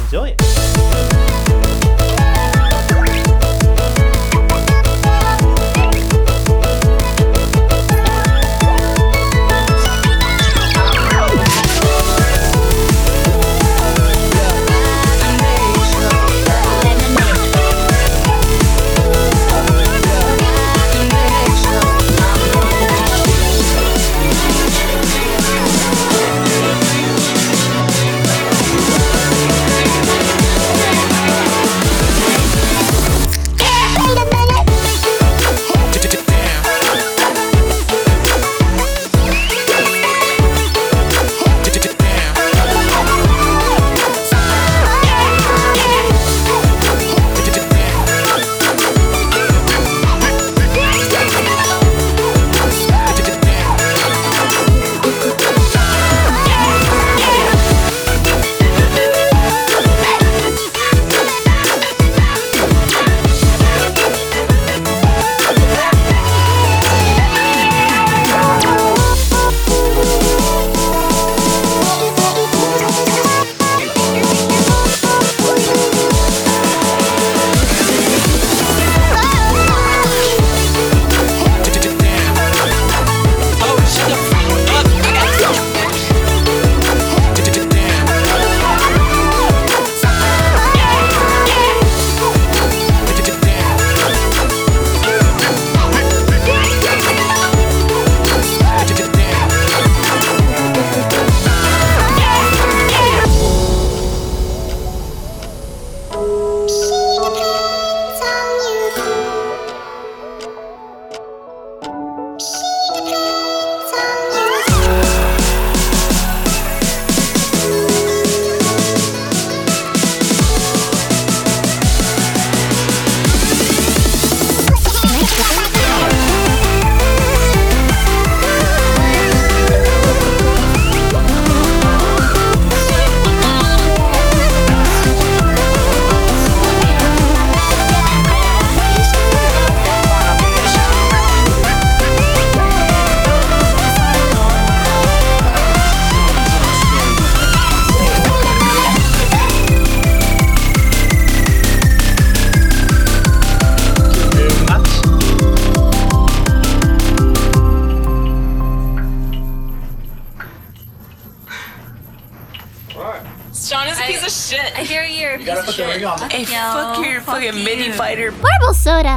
Enjoy it. Sean is a piece of shit. I hear you're a piece gotta of put the shit. ring on. Hey, Yo, fuck your fucking you. mini fighter. Marble soda.